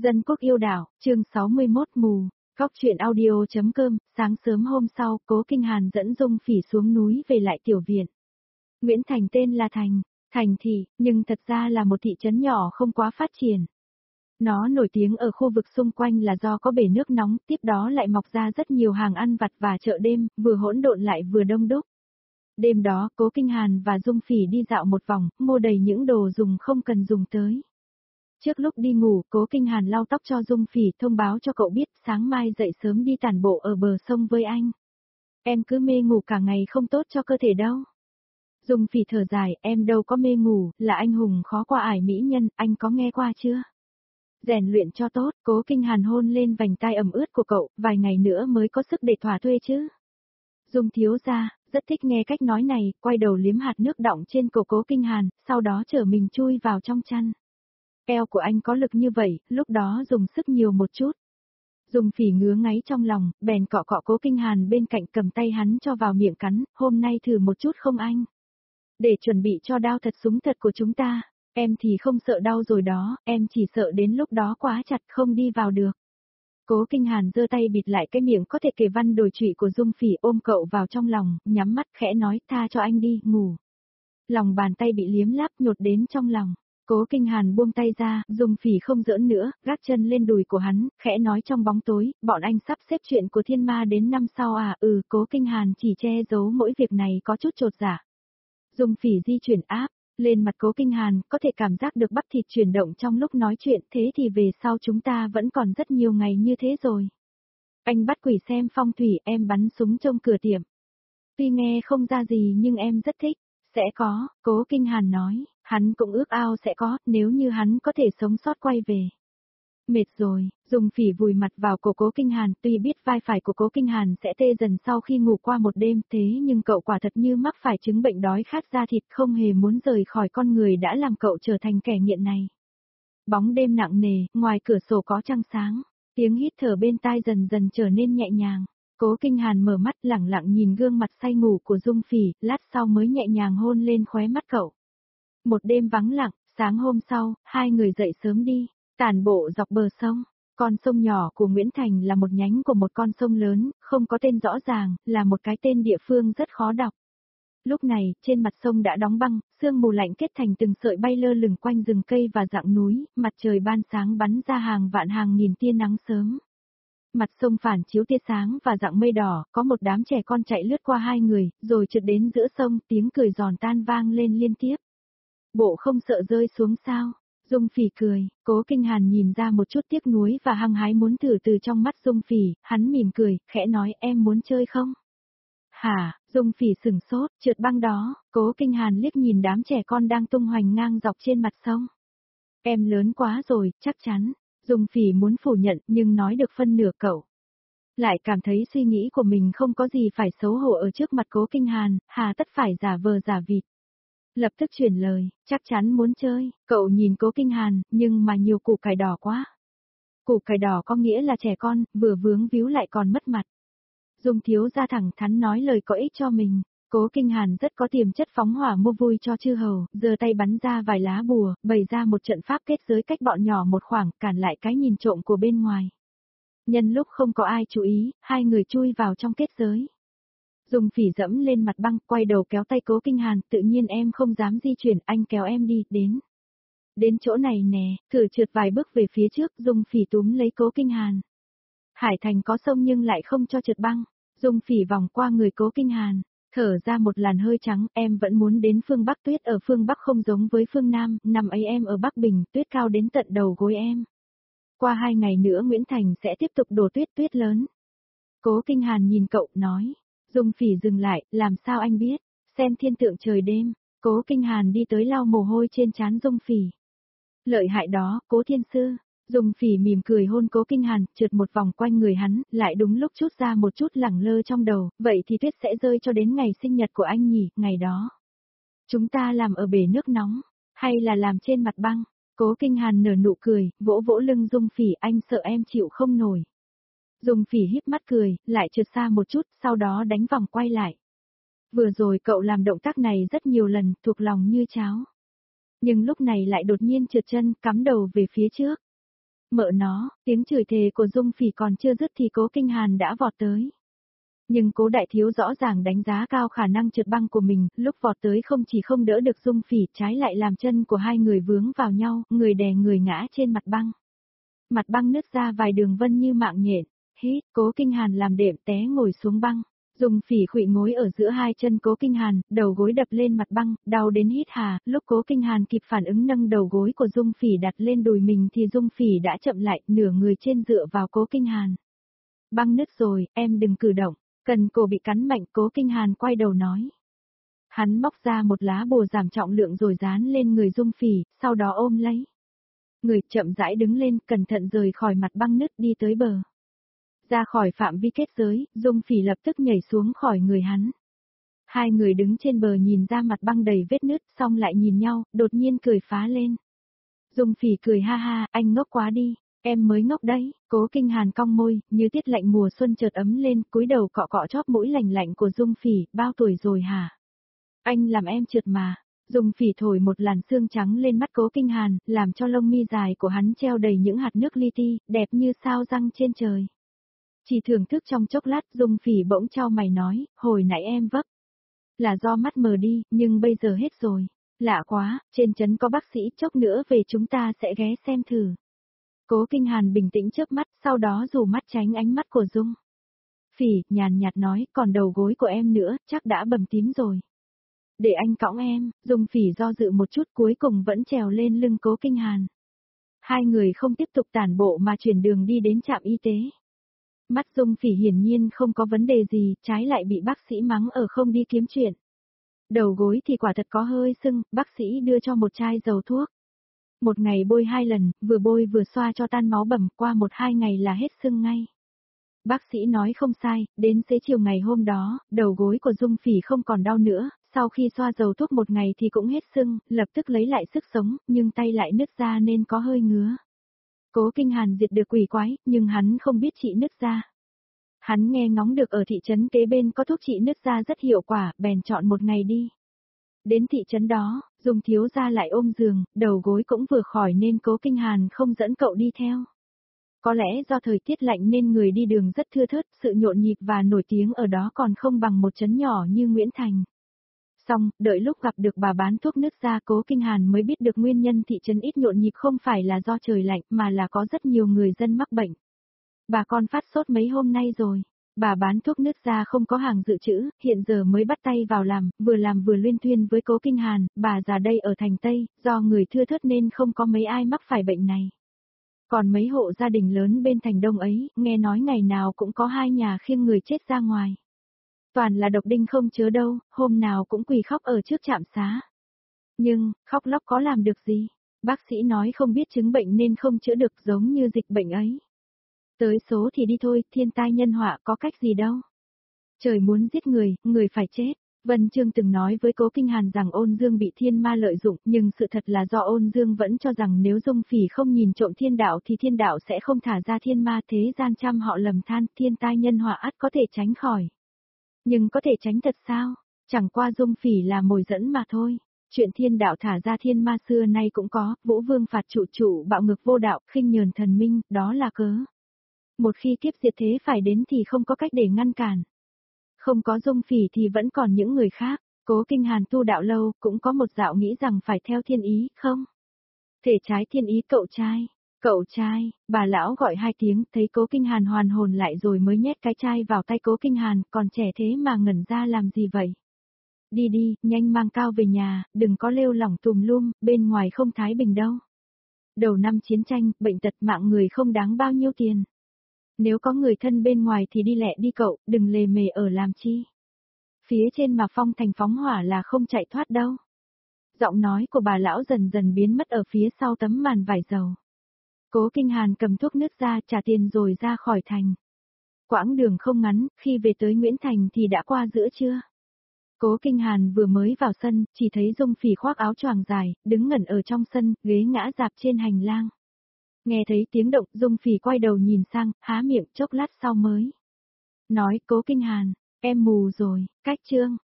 Dân quốc yêu đảo, chương 61 mù. Góc truyện audio.com. Sáng sớm hôm sau, Cố Kinh Hàn dẫn Dung Phỉ xuống núi về lại tiểu viện. Nguyễn Thành tên là Thành thị, nhưng thật ra là một thị trấn nhỏ không quá phát triển. Nó nổi tiếng ở khu vực xung quanh là do có bể nước nóng, tiếp đó lại mọc ra rất nhiều hàng ăn vặt và chợ đêm, vừa hỗn độn lại vừa đông đúc. Đêm đó, Cố Kinh Hàn và Dung Phỉ đi dạo một vòng, mua đầy những đồ dùng không cần dùng tới. Trước lúc đi ngủ, Cố Kinh Hàn lau tóc cho Dung Phỉ, thông báo cho cậu biết sáng mai dậy sớm đi tản bộ ở bờ sông với anh. Em cứ mê ngủ cả ngày không tốt cho cơ thể đâu. Dung Phỉ thở dài, em đâu có mê ngủ, là anh hùng khó qua ải mỹ nhân, anh có nghe qua chưa? Rèn luyện cho tốt, Cố Kinh Hàn hôn lên vành tai ẩm ướt của cậu, vài ngày nữa mới có sức để thỏa thuê chứ. Dung thiếu gia, rất thích nghe cách nói này, quay đầu liếm hạt nước đọng trên cổ Cố Kinh Hàn, sau đó trở mình chui vào trong chăn. Eo của anh có lực như vậy, lúc đó dùng sức nhiều một chút. Dung Phỉ ngứa ngáy trong lòng, bèn cọ cọ Cố Kinh Hàn bên cạnh cầm tay hắn cho vào miệng cắn, hôm nay thử một chút không anh? Để chuẩn bị cho đao thật súng thật của chúng ta, em thì không sợ đau rồi đó, em chỉ sợ đến lúc đó quá chặt không đi vào được. Cố Kinh Hàn giơ tay bịt lại cái miệng có thể kề văn đồi trụy của Dung Phỉ, ôm cậu vào trong lòng, nhắm mắt khẽ nói tha cho anh đi, ngủ. Lòng bàn tay bị liếm láp nhột đến trong lòng. Cố Kinh Hàn buông tay ra, Dung Phỉ không giỡn nữa, gác chân lên đùi của hắn, khẽ nói trong bóng tối, bọn anh sắp xếp chuyện của Thiên Ma đến năm sau à? Cố Kinh Hàn chỉ che giấu mỗi việc này có chút chột dạ. Dung Phỉ di chuyển áp lên mặt Cố Kinh Hàn, có thể cảm giác được bắp thịt chuyển động trong lúc nói chuyện, thế thì về sau chúng ta vẫn còn rất nhiều ngày như thế rồi. Anh bắt quỷ xem phong thủy, em bắn súng trong cửa tiệm. Tuy nghe không ra gì nhưng em rất thích. Sẽ có, Cố Kinh Hàn nói, hắn cũng ước ao sẽ có, nếu như hắn có thể sống sót quay về. Mệt rồi, Dung Phỉ vùi mặt vào cổ Cố Kinh Hàn, tuy biết vai phải của Cố Kinh Hàn sẽ tê dần sau khi ngủ qua một đêm, thế nhưng cậu quả thật như mắc phải chứng bệnh đói khát da thịt, không hề muốn rời khỏi con người đã làm cậu trở thành kẻ nghiện này. Bóng đêm nặng nề, ngoài cửa sổ có trăng sáng, tiếng hít thở bên tai dần dần trở nên nhẹ nhàng. Cố Kinh Hàn mở mắt lẳng lặng nhìn gương mặt say ngủ của Dung Phỉ, lát sau mới nhẹ nhàng hôn lên khóe mắt cậu. Một đêm vắng lặng, sáng hôm sau, hai người dậy sớm đi, tản bộ dọc bờ sông. Con sông nhỏ của Nguyễn Thành là một nhánh của một con sông lớn, không có tên rõ ràng, là một cái tên địa phương rất khó đọc. Lúc này, trên mặt sông đã đóng băng, sương mù lạnh kết thành từng sợi bay lơ lửng quanh rừng cây và rặng núi, mặt trời ban sáng bắn ra hàng vạn hàng nghìn tia nắng sớm. Mặt sông phản chiếu tia sáng và dạng mây đỏ, có một đám trẻ con chạy lướt qua hai người, rồi trượt đến giữa sông, tiếng cười giòn tan vang lên liên tiếp. Bộ không sợ rơi xuống sao? Dung Phỉ cười, Cố Kinh Hàn nhìn ra một chút tiếc nuối và hăng hái muốn thử từ trong mắt Dung Phỉ, hắn mỉm cười, khẽ nói em muốn chơi không? Hả? Dung Phỉ sửng sốt, trượt băng đó, Cố Kinh Hàn liếc nhìn đám trẻ con đang tung hoành ngang dọc trên mặt sông. Em lớn quá rồi, chắc chắn. Dung Phỉ muốn phủ nhận nhưng nói được phân nửa cậu. Lại cảm thấy suy nghĩ của mình không có gì phải xấu hổ ở trước mặt Cố Kinh Hàn, hà tất phải giả vờ giả vịt. Lập tức chuyển lời, chắc chắn muốn chơi, cậu nhìn Cố Kinh Hàn, nhưng mà nhiều củ cải đỏ quá. Củ cải đỏ có nghĩa là trẻ con, vừa vướng víu lại còn mất mặt. Dung thiếu gia thẳng thắn nói lời có ích cho mình. Cố Kinh Hàn rất có tiềm chất phóng hỏa mua vui cho chư hầu, giơ tay bắn ra vài lá bùa, bày ra một trận pháp kết giới cách bọn nhỏ một khoảng, cản lại cái nhìn trộm của bên ngoài. Nhân lúc không có ai chú ý, hai người chui vào trong kết giới. Dung Phỉ dẫm lên mặt băng, quay đầu kéo tay Cố Kinh Hàn, tự nhiên em không dám di chuyển, anh kéo em đi, đến. Đến chỗ này nè, thử trượt vài bước về phía trước, Dung Phỉ túm lấy Cố Kinh Hàn. Hải Thành có sông nhưng lại không cho trượt băng, Dung Phỉ vòng qua người Cố Kinh Hàn. Thở ra một làn hơi trắng, em vẫn muốn đến phương Bắc, tuyết ở phương Bắc không giống với phương Nam, năm ấy em ở Bắc Bình, tuyết cao đến tận đầu gối em. Qua 2 ngày nữa Nguyễn Thành sẽ tiếp tục đổ tuyết, tuyết lớn. Cố Kinh Hàn nhìn cậu, nói. Dung Phỉ dừng lại, làm sao anh biết, xem thiên tượng trời đêm. Cố Kinh Hàn đi tới lau mồ hôi trên trán Dung Phỉ. Lợi hại đó, Cố thiên sư. Dung Phỉ mỉm cười hôn Cố Kinh Hàn, trượt một vòng quanh người hắn, lại đúng lúc chút ra một chút lẳng lơ trong đầu, vậy thì tuyết sẽ rơi cho đến ngày sinh nhật của anh nhỉ, ngày đó. Chúng ta làm ở bể nước nóng, hay là làm trên mặt băng? Cố Kinh Hàn nở nụ cười, vỗ vỗ lưng Dung Phỉ, anh sợ em chịu không nổi. Dung Phỉ híp mắt cười, lại trượt xa một chút, sau đó đánh vòng quay lại. Vừa rồi cậu làm động tác này rất nhiều lần, thuộc lòng như cháo. Nhưng lúc này lại đột nhiên trượt chân, cắm đầu về phía trước. Mợ nó, tiếng chửi thề của Dung Phỉ còn chưa dứt thì Cố Kinh Hàn đã vọt tới. Nhưng Cố Đại Thiếu rõ ràng đánh giá cao khả năng trượt băng của mình, lúc vọt tới không chỉ không đỡ được Dung Phỉ, trái lại làm chân của hai người vướng vào nhau, người đè người ngã trên mặt băng. Mặt băng nứt ra vài đường vân như mạng nhện. Hít, Cố Kinh Hàn làm đệm té ngồi xuống băng. Dung Phỉ khuỵu gối ở giữa hai chân Cố Kinh Hàn, đầu gối đập lên mặt băng, đau đến hít hà, lúc Cố Kinh Hàn kịp phản ứng nâng đầu gối của Dung Phỉ đặt lên đùi mình thì Dung Phỉ đã chậm lại, nửa người trên dựa vào Cố Kinh Hàn. Băng nứt rồi, em đừng cử động, cần cổ bị cắn mạnh, Cố Kinh Hàn quay đầu nói. Hắn móc ra một lá bùa giảm trọng lượng rồi dán lên người Dung Phỉ, sau đó ôm lấy. Người chậm rãi đứng lên, cẩn thận rời khỏi mặt băng nứt đi tới bờ. Ra khỏi phạm vi kết giới, Dung Phỉ lập tức nhảy xuống khỏi người hắn. Hai người đứng trên bờ nhìn ra mặt băng đầy vết nứt, xong lại nhìn nhau, đột nhiên cười phá lên. Dung Phỉ cười ha ha, anh ngốc quá đi, em mới ngốc đấy. Cố Kinh Hàn cong môi, như tiết lạnh mùa xuân chợt ấm lên, cúi đầu cọ cọ chóp mũi lạnh lạnh của Dung Phỉ, bao tuổi rồi hả? Anh làm em trượt mà. Dung Phỉ thổi một làn sương trắng lên mắt Cố Kinh Hàn, làm cho lông mi dài của hắn treo đầy những hạt nước li ti, đẹp như sao răng trên trời. Chỉ thưởng thức trong chốc lát, Dung Phỉ bỗng chau mày nói, hồi nãy em vấp. Là do mắt mờ đi, nhưng bây giờ hết rồi. Lạ quá, trên trấn có bác sĩ, chốc nữa về chúng ta sẽ ghé xem thử. Cố Kinh Hàn bình tĩnh chớp mắt, sau đó rủ mắt tránh ánh mắt của Dung Phỉ, nhàn nhạt nói, còn đầu gối của em nữa, chắc đã bầm tím rồi. Để anh cõng em. Dung Phỉ do dự một chút, cuối cùng vẫn trèo lên lưng Cố Kinh Hàn. Hai người không tiếp tục tản bộ mà chuyển đường đi đến trạm y tế. Mắt Dung Phỉ hiển nhiên không có vấn đề gì, trái lại bị bác sĩ mắng ở không đi kiếm chuyện. Đầu gối thì quả thật có hơi sưng, bác sĩ đưa cho một chai dầu thuốc. Một ngày bôi 2 lần, vừa bôi vừa xoa cho tan máu bầm, qua 1-2 ngày là hết sưng ngay. Bác sĩ nói không sai, đến xế chiều ngày hôm đó, đầu gối của Dung Phỉ không còn đau nữa, sau khi xoa dầu thuốc 1 ngày thì cũng hết sưng, lập tức lấy lại sức sống, nhưng tay lại nứt ra nên có hơi ngứa. Cố Kinh Hàn diệt được quỷ quái, nhưng hắn không biết trị nứt da. Hắn nghe ngóng được ở thị trấn kế bên có thuốc trị nứt da rất hiệu quả, bèn chọn một ngày đi. Đến thị trấn đó, Dung thiếu gia lại ôm giường, đầu gối cũng vừa khỏi nên Cố Kinh Hàn không dẫn cậu đi theo. Có lẽ do thời tiết lạnh nên người đi đường rất thưa thớt, sự nhộn nhịp và nổi tiếng ở đó còn không bằng một trấn nhỏ như Nguyễn Thành. Xong, đợi lúc gặp được bà bán thuốc nứt da, Cố Kinh Hàn mới biết được nguyên nhân thị trấn ít nhộn nhịp không phải là do trời lạnh mà là có rất nhiều người dân mắc bệnh. Bà con phát sốt mấy hôm nay rồi. Bà bán thuốc nứt da không có hàng dự trữ, hiện giờ mới bắt tay vào làm vừa luyên thuyên với Cố Kinh Hàn, bà già đây ở thành Tây, do người thưa thớt nên không có mấy ai mắc phải bệnh này. Còn mấy hộ gia đình lớn bên thành Đông ấy, nghe nói ngày nào cũng có 2 nhà khiêng người chết ra ngoài. Toàn là độc đinh không chớ đâu, hôm nào cũng quỳ khóc ở trước trạm xá. Nhưng, khóc lóc có làm được gì? Bác sĩ nói không biết chứng bệnh nên không chữa được, giống như dịch bệnh ấy. Tới số thì đi thôi, thiên tai nhân họa có cách gì đâu. Trời muốn giết người, người phải chết. Vân Trương từng nói với Cố Kinh Hàn rằng Ôn Dương bị thiên ma lợi dụng, nhưng sự thật là do Ôn Dương vẫn cho rằng nếu Dung Phỉ không nhìn trộm thiên đạo thì thiên đạo sẽ không thả ra thiên ma, thế gian trăm họ lầm than, thiên tai nhân họa ắt có thể tránh khỏi. Nhưng có thể tránh thật sao? Chẳng qua Dung Phỉ là mồi dẫn mà thôi. Chuyện thiên đạo thả ra thiên ma xưa nay cũng có, Vũ Vương phạt trụ bạo ngược vô đạo, khinh nhờn thần minh, đó là cớ. Một khi kiếp diệt thế phải đến thì không có cách để ngăn cản. Không có Dung Phỉ thì vẫn còn những người khác. Cố Kinh Hàn tu đạo lâu, cũng có một dạo nghĩ rằng phải theo thiên ý, không? Thể trái thiên ý cậu trai, bà lão gọi 2 tiếng, thấy Cố Kinh Hàn hoàn hồn lại rồi mới nhét cái chai vào tay Cố Kinh Hàn, còn trẻ thế mà ngẩn ra làm gì vậy? Đi đi, nhanh mang Cao về nhà, đừng có lêu lỏng tùm lum, bên ngoài không thái bình đâu. Đầu năm chiến tranh, bệnh tật mạng người không đáng bao nhiêu tiền. Nếu có người thân bên ngoài thì đi lẹ đi cậu, đừng lề mề ở làm chi. Phía trên mà phong thành phóng hỏa là không chạy thoát đâu. Giọng nói của bà lão dần dần biến mất ở phía sau tấm màn vải dầu. Cố Kinh Hàn cầm thuốc nứt ra trả tiền rồi ra khỏi thành. Quãng đường không ngắn, khi về tới Nguyễn Thành thì đã qua giữa trưa. Cố Kinh Hàn vừa mới vào sân, chỉ thấy Dung Phỉ khoác áo choàng dài, đứng ngẩn ở trong sân, ghế ngã rạp trên hành lang. Nghe thấy tiếng động, Dung Phỉ quay đầu nhìn sang, há miệng chốc lát sau mới nói, Cố Kinh Hàn, em mù rồi, cách chương.